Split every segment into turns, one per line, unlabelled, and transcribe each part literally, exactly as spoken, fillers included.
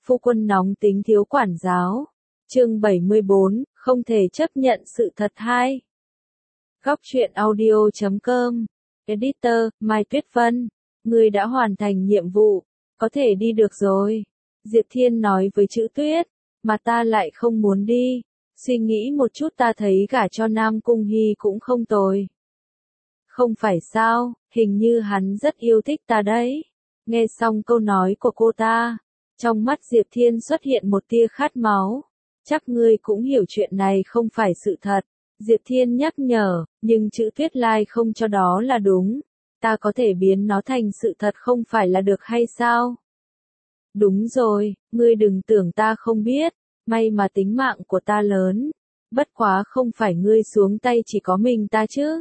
Phu quân nóng tính thiếu quản giáo. Chương bảy mươi bốn, không thể chấp nhận sự thật hai. Góc truyện audio chấm com. Editor, Mai Tuyết Vân. Ngươi đã hoàn thành nhiệm vụ, có thể đi được rồi. Diệp Thiên nói với Chữ Tuyết, mà ta lại không muốn đi. Suy nghĩ một chút ta thấy gả cho Nam Cung Hy cũng không tồi. Không phải sao, hình như hắn rất yêu thích ta đấy. Nghe xong câu nói của cô ta, trong mắt Diệp Thiên xuất hiện một tia khát máu. Chắc ngươi cũng hiểu chuyện này không phải sự thật. Diệp Thiên nhắc nhở, nhưng Chữ Tuyết Lai không cho đó là đúng. Ta có thể biến nó thành sự thật không phải là được hay sao? Đúng rồi, ngươi đừng tưởng ta không biết, may mà tính mạng của ta lớn. Bất quá không phải ngươi xuống tay chỉ có mình ta chứ.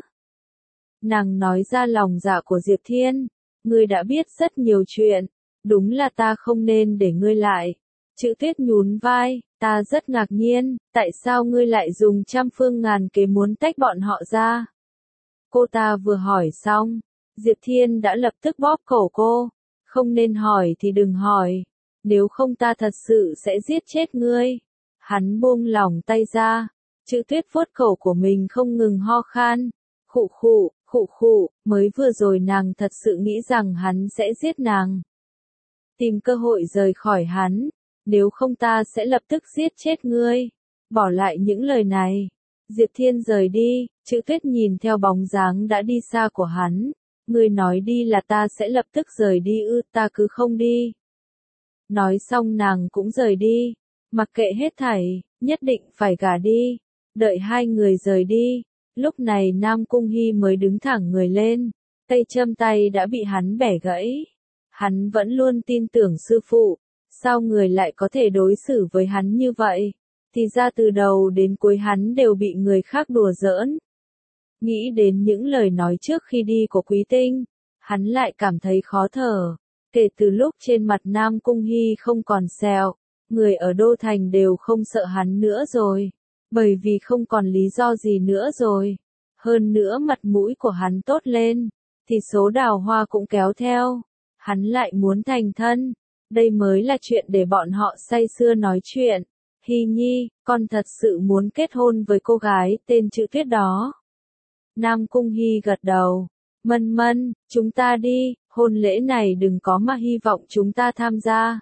Nàng nói ra lòng dạ của Diệp Thiên, ngươi đã biết rất nhiều chuyện, đúng là ta không nên để ngươi lại. Chữ Tuyết nhún vai, ta rất ngạc nhiên, tại sao ngươi lại dùng trăm phương ngàn kế muốn tách bọn họ ra? Cô ta vừa hỏi xong, Diệp Thiên đã lập tức bóp cổ cô, không nên hỏi thì đừng hỏi, nếu không ta thật sự sẽ giết chết ngươi. Hắn buông lỏng tay ra, Chữ Tuyết vuốt cổ của mình không ngừng ho khan, khụ khụ, khụ khụ, mới vừa rồi nàng thật sự nghĩ rằng hắn sẽ giết nàng. Tìm cơ hội rời khỏi hắn, nếu không ta sẽ lập tức giết chết ngươi. Bỏ lại những lời này, Diệp Thiên rời đi. Chữ Tuyết nhìn theo bóng dáng đã đi xa của hắn, ngươi nói đi là ta sẽ lập tức rời đi ư, ta cứ không đi. Nói xong nàng cũng rời đi, mặc kệ hết thảy, nhất định phải gả đi. Đợi hai người rời đi, lúc này Nam Cung Hy mới đứng thẳng người lên, cây châm tay đã bị hắn bẻ gãy. Hắn vẫn luôn tin tưởng sư phụ, sao người lại có thể đối xử với hắn như vậy? Thì ra từ đầu đến cuối hắn đều bị người khác đùa giỡn. Nghĩ đến những lời nói trước khi đi của Quý Tinh, hắn lại cảm thấy khó thở. Kể từ lúc trên mặt Nam Cung Hy không còn sẹo, người ở Đô Thành đều không sợ hắn nữa rồi. Bởi vì không còn lý do gì nữa rồi. Hơn nữa mặt mũi của hắn tốt lên, thì số đào hoa cũng kéo theo. Hắn lại muốn thành thân. Đây mới là chuyện để bọn họ say sưa nói chuyện. Hy Nhi, con thật sự muốn kết hôn với cô gái tên Chữ Tuyết đó. Nam Cung Hy gật đầu. Mân mân, chúng ta đi, hôn lễ này đừng có mà hy vọng chúng ta tham gia.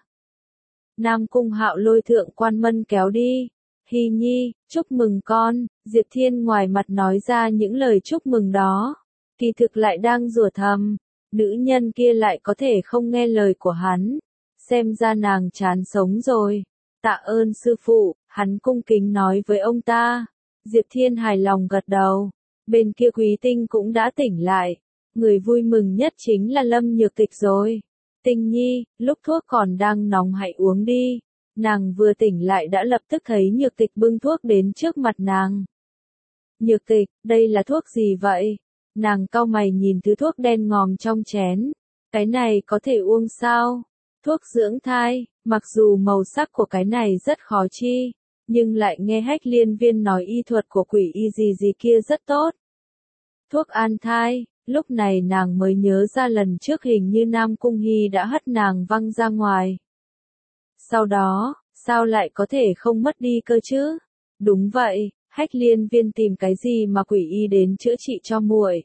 Nam Cung Hạo lôi Thượng Quan Mân kéo đi. Hy Nhi, chúc mừng con. Diệp Thiên ngoài mặt nói ra những lời chúc mừng đó, kỳ thực lại đang rủa thầm. Nữ nhân kia lại có thể không nghe lời của hắn. Xem ra nàng chán sống rồi. Tạ ơn sư phụ, hắn cung kính nói với ông ta. Diệp Thiên hài lòng gật đầu. Bên kia Quý Tinh cũng đã tỉnh lại. Người vui mừng nhất chính là Lâm Nhược Tịch rồi. Tinh Nhi, lúc thuốc còn đang nóng hãy uống đi. Nàng vừa tỉnh lại đã lập tức thấy Nhược Tịch bưng thuốc đến trước mặt nàng. Nhược Tịch, đây là thuốc gì vậy? Nàng cau mày nhìn thứ thuốc đen ngòm trong chén. Cái này có thể uống sao? Thuốc dưỡng thai, mặc dù màu sắc của cái này rất khó chi, nhưng lại nghe Hách Liên Viên nói y thuật của quỷ y gì gì kia rất tốt. Thuốc an thai, lúc này nàng mới nhớ ra lần trước hình như Nam Cung Hy đã hất nàng văng ra ngoài. Sau đó, sao lại có thể không mất đi cơ chứ? Đúng vậy, Hách Liên Viên tìm cái gì mà quỷ y đến chữa trị cho muội.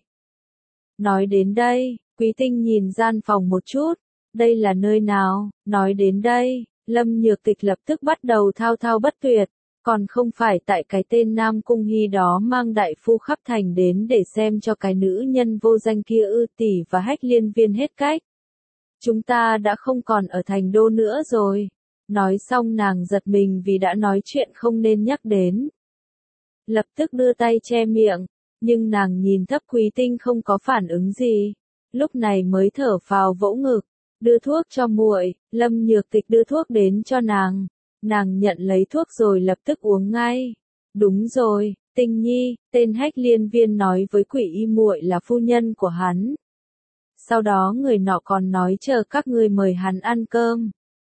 Nói đến đây, Quý Tinh nhìn gian phòng một chút. Đây là nơi nào? Nói đến đây, Lâm Nhược Tịch lập tức bắt đầu thao thao bất tuyệt. Còn không phải tại cái tên Nam Cung Hy đó mang đại phu khắp thành đến để xem cho cái nữ nhân vô danh kia ư, tỷ và Hách Liên Viên hết cách. Chúng ta đã không còn ở thành đô nữa rồi. Nói xong nàng giật mình vì đã nói chuyện không nên nhắc đến. Lập tức đưa tay che miệng, nhưng nàng nhìn thấp Quý Tinh không có phản ứng gì. Lúc này mới thở phào vỗ ngực, đưa thuốc cho muội. Lâm Nhược Tịch đưa thuốc đến cho nàng. Nàng nhận lấy thuốc rồi lập tức uống ngay. Đúng rồi, Tinh Nhi, tên Hách Liên Viên nói với quỷ y muội là phu nhân của hắn. Sau đó người nọ còn nói chờ các ngươi mời hắn ăn cơm.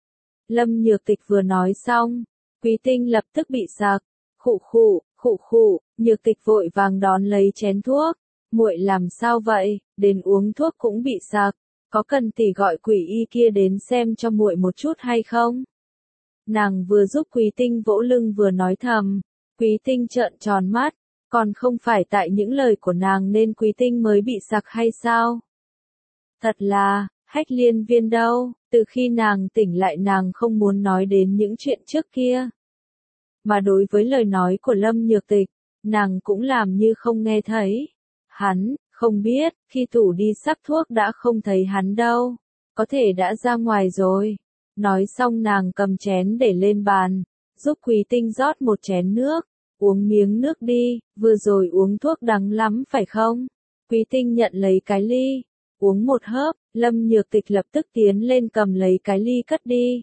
Lâm Nhược Tịch vừa nói xong, Quý Tinh lập tức bị sặc, khụ khụ, khụ khụ. Nhược Tịch vội vàng đón lấy chén thuốc. Muội làm sao vậy, đến uống thuốc cũng bị sặc, có cần tỷ gọi quỷ y kia đến xem cho muội một chút hay không? Nàng vừa giúp Quý Tinh vỗ lưng vừa nói thầm. Quý Tinh trợn tròn mắt, còn không phải tại những lời của nàng nên Quý Tinh mới bị sặc hay sao? Thật là, Hách Liên Viên đâu, từ khi nàng tỉnh lại nàng không muốn nói đến những chuyện trước kia. Mà đối với lời nói của Lâm Nhược Tịch, nàng cũng làm như không nghe thấy. Hắn, không biết, khi tủ đi sắp thuốc đã không thấy hắn đâu, có thể đã ra ngoài rồi. Nói xong nàng cầm chén để lên bàn, giúp Quý Tinh rót một chén nước, uống miếng nước đi, vừa rồi uống thuốc đắng lắm phải không? Quý Tinh nhận lấy cái ly, uống một hớp, Lâm Nhược Tịch lập tức tiến lên cầm lấy cái ly cất đi.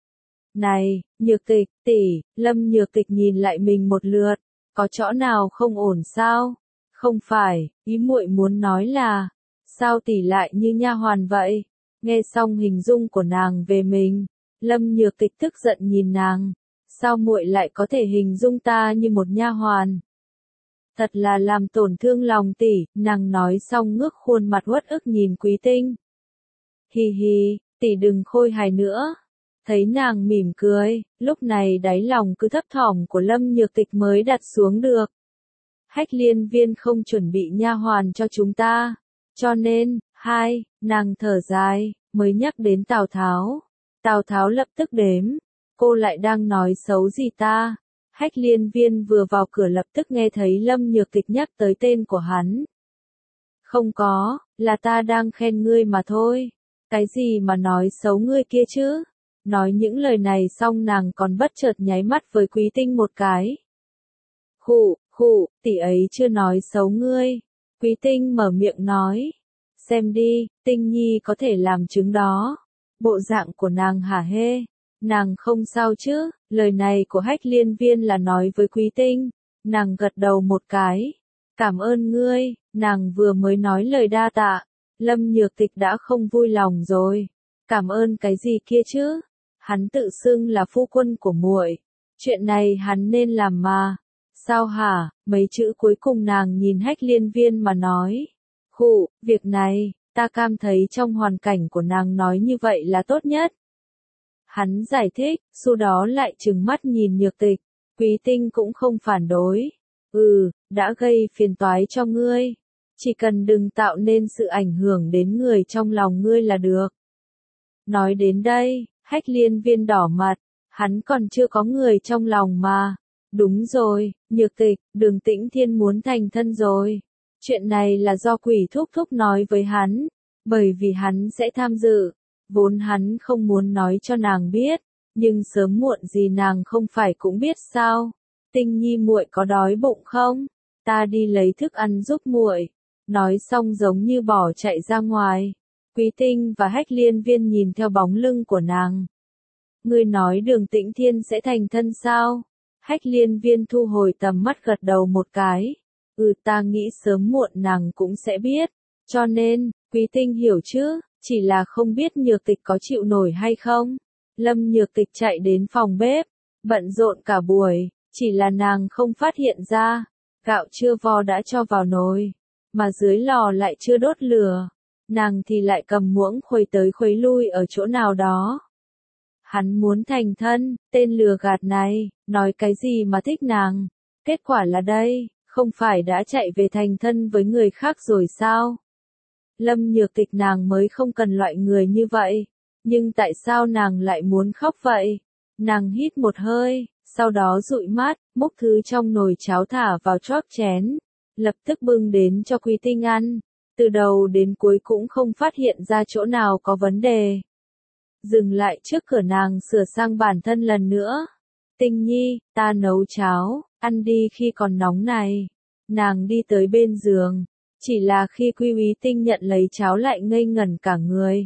Này, Nhược Tịch, tỷ, Lâm Nhược Tịch nhìn lại mình một lượt, có chỗ nào không ổn sao? Không phải, ý muội muốn nói là, sao tỷ lại như nha hoàn vậy? Nghe xong hình dung của nàng về mình, Lâm Nhược Tịch tức giận nhìn nàng, sao muội lại có thể hình dung ta như một nha hoàn? Thật là làm tổn thương lòng tỷ, nàng nói xong ngước khuôn mặt uất ức nhìn Quý Tinh. Hi hi, tỷ đừng khôi hài nữa. Thấy nàng mỉm cười, lúc này đáy lòng cứ thấp thỏm của Lâm Nhược Tịch mới đặt xuống được. Hách Liên Viên không chuẩn bị nha hoàn cho chúng ta, cho nên, hai, nàng thở dài, mới nhắc đến Tào Tháo. Tào Tháo lập tức đếm, cô lại đang nói xấu gì ta? Hách Liên Viên vừa vào cửa lập tức nghe thấy Lâm Nhược Tịch nhắc tới tên của hắn. Không có, là ta đang khen ngươi mà thôi. Cái gì mà nói xấu ngươi kia chứ? Nói những lời này xong nàng còn bất chợt nháy mắt với Quý Tinh một cái. Khụ, khụ, tỷ ấy chưa nói xấu ngươi. Quý Tinh mở miệng nói. Xem đi, Tinh Nhi có thể làm chứng đó. Bộ dạng của nàng hả hê. Nàng không sao chứ, lời này của Hách Liên Viên là nói với Quý Tinh. Nàng gật đầu một cái. Cảm ơn ngươi, nàng vừa mới nói lời đa tạ. Lâm Nhược Tịch đã không vui lòng rồi. Cảm ơn cái gì kia chứ? Hắn tự xưng là phu quân của muội. Chuyện này hắn nên làm mà. Sao hả? Mấy chữ cuối cùng nàng nhìn Hách Liên Viên mà nói. Khụ, việc này, ta cảm thấy trong hoàn cảnh của nàng nói như vậy là tốt nhất. Hắn giải thích, sau đó lại trừng mắt nhìn Nhược Tịch. Quý Tinh cũng không phản đối. Ừ, đã gây phiền toái cho ngươi. Chỉ cần đừng tạo nên sự ảnh hưởng đến người trong lòng ngươi là được. Nói đến đây, Hách Liên Viên đỏ mặt, hắn còn chưa có người trong lòng mà. Đúng rồi, Nhược Tịch, Đường Tĩnh Thiên muốn thành thân rồi. Chuyện này là do Quỷ Thúc Thúc nói với hắn, bởi vì hắn sẽ tham dự. Vốn hắn không muốn nói cho nàng biết, nhưng sớm muộn gì nàng không phải cũng biết sao. Tinh Nhi muội có đói bụng không? Ta đi lấy thức ăn giúp muội. Nói xong giống như bỏ chạy ra ngoài. Quý Tinh và Hách Liên Viên nhìn theo bóng lưng của nàng. Ngươi nói Đường Tĩnh Thiên sẽ thành thân sao? Hách Liên Viên thu hồi tầm mắt gật đầu một cái. Ừ, ta nghĩ sớm muộn nàng cũng sẽ biết. Cho nên, Quý Tinh hiểu chứ, chỉ là không biết Nhược Tịch có chịu nổi hay không. Lâm Nhược Tịch chạy đến phòng bếp, bận rộn cả buổi, chỉ là nàng không phát hiện ra. Gạo chưa vo đã cho vào nồi, mà dưới lò lại chưa đốt lửa. Nàng thì lại cầm muỗng khuấy tới khuấy lui ở chỗ nào đó. Hắn muốn thành thân, tên lừa gạt này, nói cái gì mà thích nàng. Kết quả là đây, không phải đã chạy về thành thân với người khác rồi sao? Lâm Nhược Tịch nàng mới không cần loại người như vậy. Nhưng tại sao nàng lại muốn khóc vậy? Nàng hít một hơi, sau đó dụi mắt, múc thứ trong nồi cháo thả vào chóp chén. Lập tức bưng đến cho Quý Tinh ăn. Từ đầu đến cuối cũng không phát hiện ra chỗ nào có vấn đề. Dừng lại trước cửa nàng sửa sang bản thân lần nữa. Tinh Nhi, ta nấu cháo, ăn đi khi còn nóng này. Nàng đi tới bên giường. Chỉ là khi Quý Úy Tinh nhận lấy cháo lại ngây ngẩn cả người.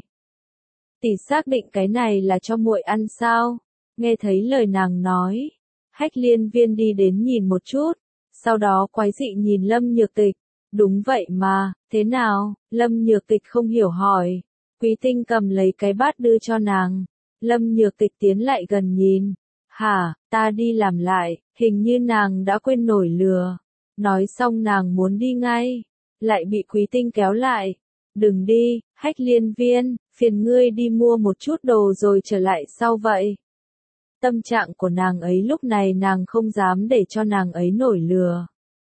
Tỷ xác định cái này là cho muội ăn sao? Nghe thấy lời nàng nói. Hách Liên Viên đi đến nhìn một chút. Sau đó quái dị nhìn Lâm Nhược Tịch. Đúng vậy mà, thế nào? Lâm Nhược Tịch không hiểu hỏi. Quý Tinh cầm lấy cái bát đưa cho nàng. Lâm Nhược Tịch tiến lại gần nhìn. Hả, ta đi làm lại, hình như nàng đã quên nổi lừa. Nói xong nàng muốn đi ngay. Lại bị Quý Tinh kéo lại. Đừng đi, Hách Liên Viên, phiền ngươi đi mua một chút đồ rồi trở lại sau vậy. Tâm trạng của nàng ấy lúc này nàng không dám để cho nàng ấy nổi lừa.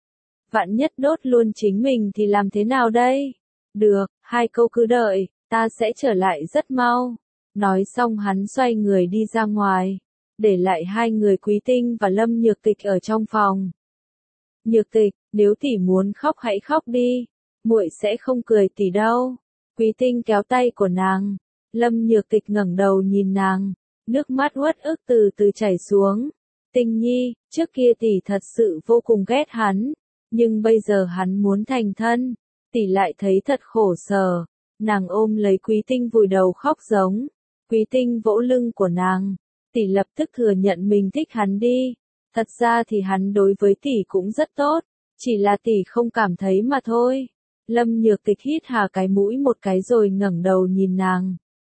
Vạn nhất đốt luôn chính mình thì làm thế nào đây? Được, hai câu cứ đợi, ta sẽ trở lại rất mau. Nói xong hắn xoay người đi ra ngoài, để lại hai người Quý Tinh và Lâm Nhược Tịch ở trong phòng. Nhược Tịch, nếu tỷ muốn khóc hãy khóc đi, muội sẽ không cười tỷ đâu. Quý Tinh kéo tay của nàng, Lâm Nhược Tịch ngẩng đầu nhìn nàng, nước mắt uất ức từ từ chảy xuống. Tinh Nhi, trước kia tỷ thật sự vô cùng ghét hắn, nhưng bây giờ hắn muốn thành thân, tỷ lại thấy thật khổ sở. Nàng ôm lấy Quý Tinh vùi đầu khóc giống. Quý Tinh vỗ lưng của nàng, tỷ lập tức thừa nhận mình thích hắn đi. Thật ra thì hắn đối với tỷ cũng rất tốt, chỉ là tỷ không cảm thấy mà thôi. Lâm Nhược Tịch hít hà cái mũi một cái rồi ngẩng đầu nhìn nàng.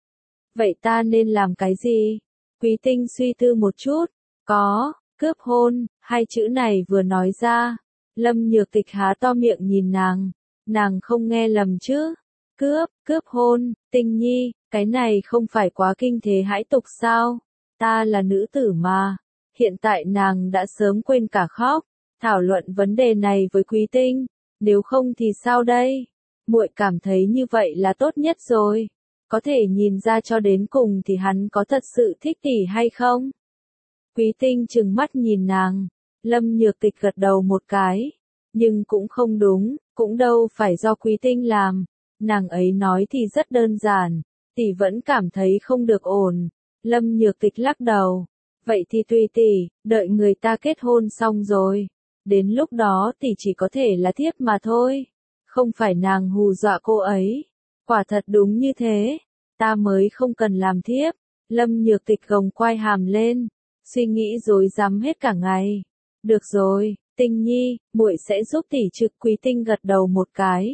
Vậy ta nên làm cái gì? Quý Tinh suy tư một chút, có, cướp hôn, hai chữ này vừa nói ra. Lâm Nhược Tịch há to miệng nhìn nàng, nàng không nghe lầm chứ? Cướp, cướp hôn, Tinh Nhi, cái này không phải quá kinh thế hãi tục sao? Ta là nữ tử mà. Hiện tại nàng đã sớm quên cả khóc, thảo luận vấn đề này với Quý Tinh, nếu không thì sao đây? Muội cảm thấy như vậy là tốt nhất rồi. Có thể nhìn ra cho đến cùng thì hắn có thật sự thích tỷ hay không? Quý Tinh trừng mắt nhìn nàng, Lâm Nhược Tịch gật đầu một cái, nhưng cũng không đúng, cũng đâu phải do Quý Tinh làm. Nàng ấy nói thì rất đơn giản, tỷ vẫn cảm thấy không được ổn. Lâm Nhược Tịch lắc đầu. Vậy thì tùy tỷ, đợi người ta kết hôn xong rồi. Đến lúc đó tỷ chỉ có thể là thiếp mà thôi. Không phải nàng hù dọa cô ấy. Quả thật đúng như thế. Ta mới không cần làm thiếp. Lâm Nhược Tịch gồng quai hàm lên. Suy nghĩ rối rắm hết cả ngày. Được rồi, Tinh Nhi, muội sẽ giúp tỷ trực. Quý Tinh gật đầu một cái.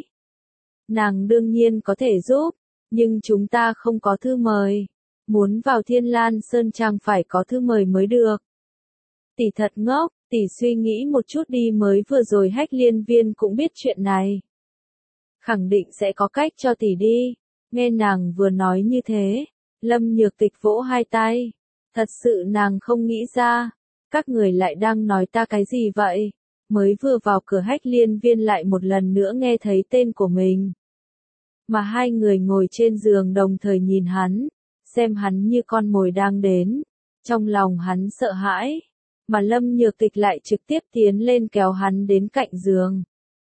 Nàng đương nhiên có thể giúp. Nhưng chúng ta không có thư mời. Muốn vào Thiên Lan Sơn Trang phải có thư mời mới được. Tỷ thật ngốc, tỷ suy nghĩ một chút đi, mới vừa rồi Hách Liên Viên cũng biết chuyện này. Khẳng định sẽ có cách cho tỷ đi. Nghe nàng vừa nói như thế, Lâm Nhược Tịch vỗ hai tay. Thật sự nàng không nghĩ ra. Các người lại đang nói ta cái gì vậy? Mới vừa vào cửa Hách Liên Viên lại một lần nữa nghe thấy tên của mình. Mà hai người ngồi trên giường đồng thời nhìn hắn. Xem hắn như con mồi đang đến. Trong lòng hắn sợ hãi. Mà Lâm Nhược Tịch lại trực tiếp tiến lên kéo hắn đến cạnh giường.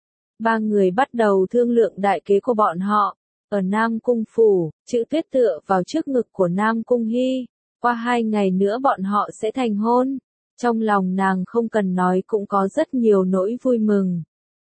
Ba người bắt đầu thương lượng đại kế của bọn họ. Ở Nam Cung Phủ, Chữ Tuyết tựa vào trước ngực của Nam Cung Hy. Qua hai ngày nữa bọn họ sẽ thành hôn. Trong lòng nàng không cần nói cũng có rất nhiều nỗi vui mừng.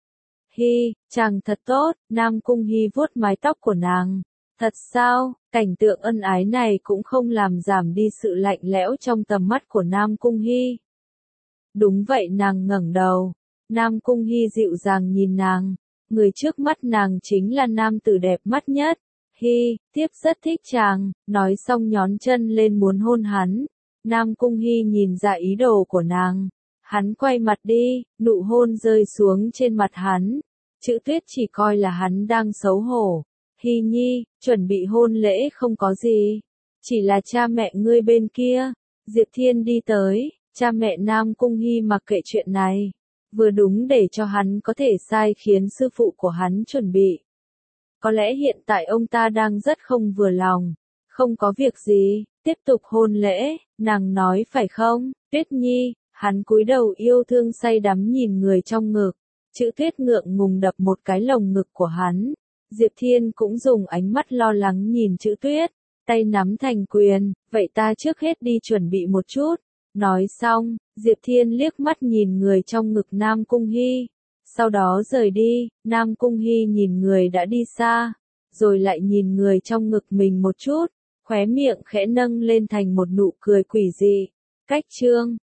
Hy, chàng thật tốt, Nam Cung Hy vuốt mái tóc của nàng. Thật sao, cảnh tượng ân ái này cũng không làm giảm đi sự lạnh lẽo trong tầm mắt của Nam Cung Hy. Đúng vậy, nàng ngẩng đầu. Nam Cung Hy dịu dàng nhìn nàng. Người trước mắt nàng chính là nam tử đẹp mắt nhất. Hy, tiếp rất thích chàng, nói xong nhón chân lên muốn hôn hắn. Nam Cung Hy nhìn ra ý đồ của nàng. Hắn quay mặt đi, nụ hôn rơi xuống trên mặt hắn. Chữ Tuyết chỉ coi là hắn đang xấu hổ. Hy Nhi, chuẩn bị hôn lễ không có gì. Chỉ là cha mẹ ngươi bên kia. Diệp Thiên đi tới, cha mẹ Nam Cung Hy mặc kệ chuyện này. Vừa đúng để cho hắn có thể sai khiến sư phụ của hắn chuẩn bị. Có lẽ hiện tại ông ta đang rất không vừa lòng. Không có việc gì, tiếp tục hôn lễ, nàng nói phải không, Tuyết Nhi, hắn cúi đầu yêu thương say đắm nhìn người trong ngực. Chữ Tuyết ngượng ngùng đập một cái lồng ngực của hắn. Diệp Thiên cũng dùng ánh mắt lo lắng nhìn Chữ Tuyết, tay nắm thành quyền, vậy ta trước hết đi chuẩn bị một chút. Nói xong, Diệp Thiên liếc mắt nhìn người trong ngực Nam Cung Hy. Sau đó rời đi, Nam Cung Hy nhìn người đã đi xa, rồi lại nhìn người trong ngực mình một chút, khóe miệng khẽ nâng lên thành một nụ cười quỷ dị. Cách chương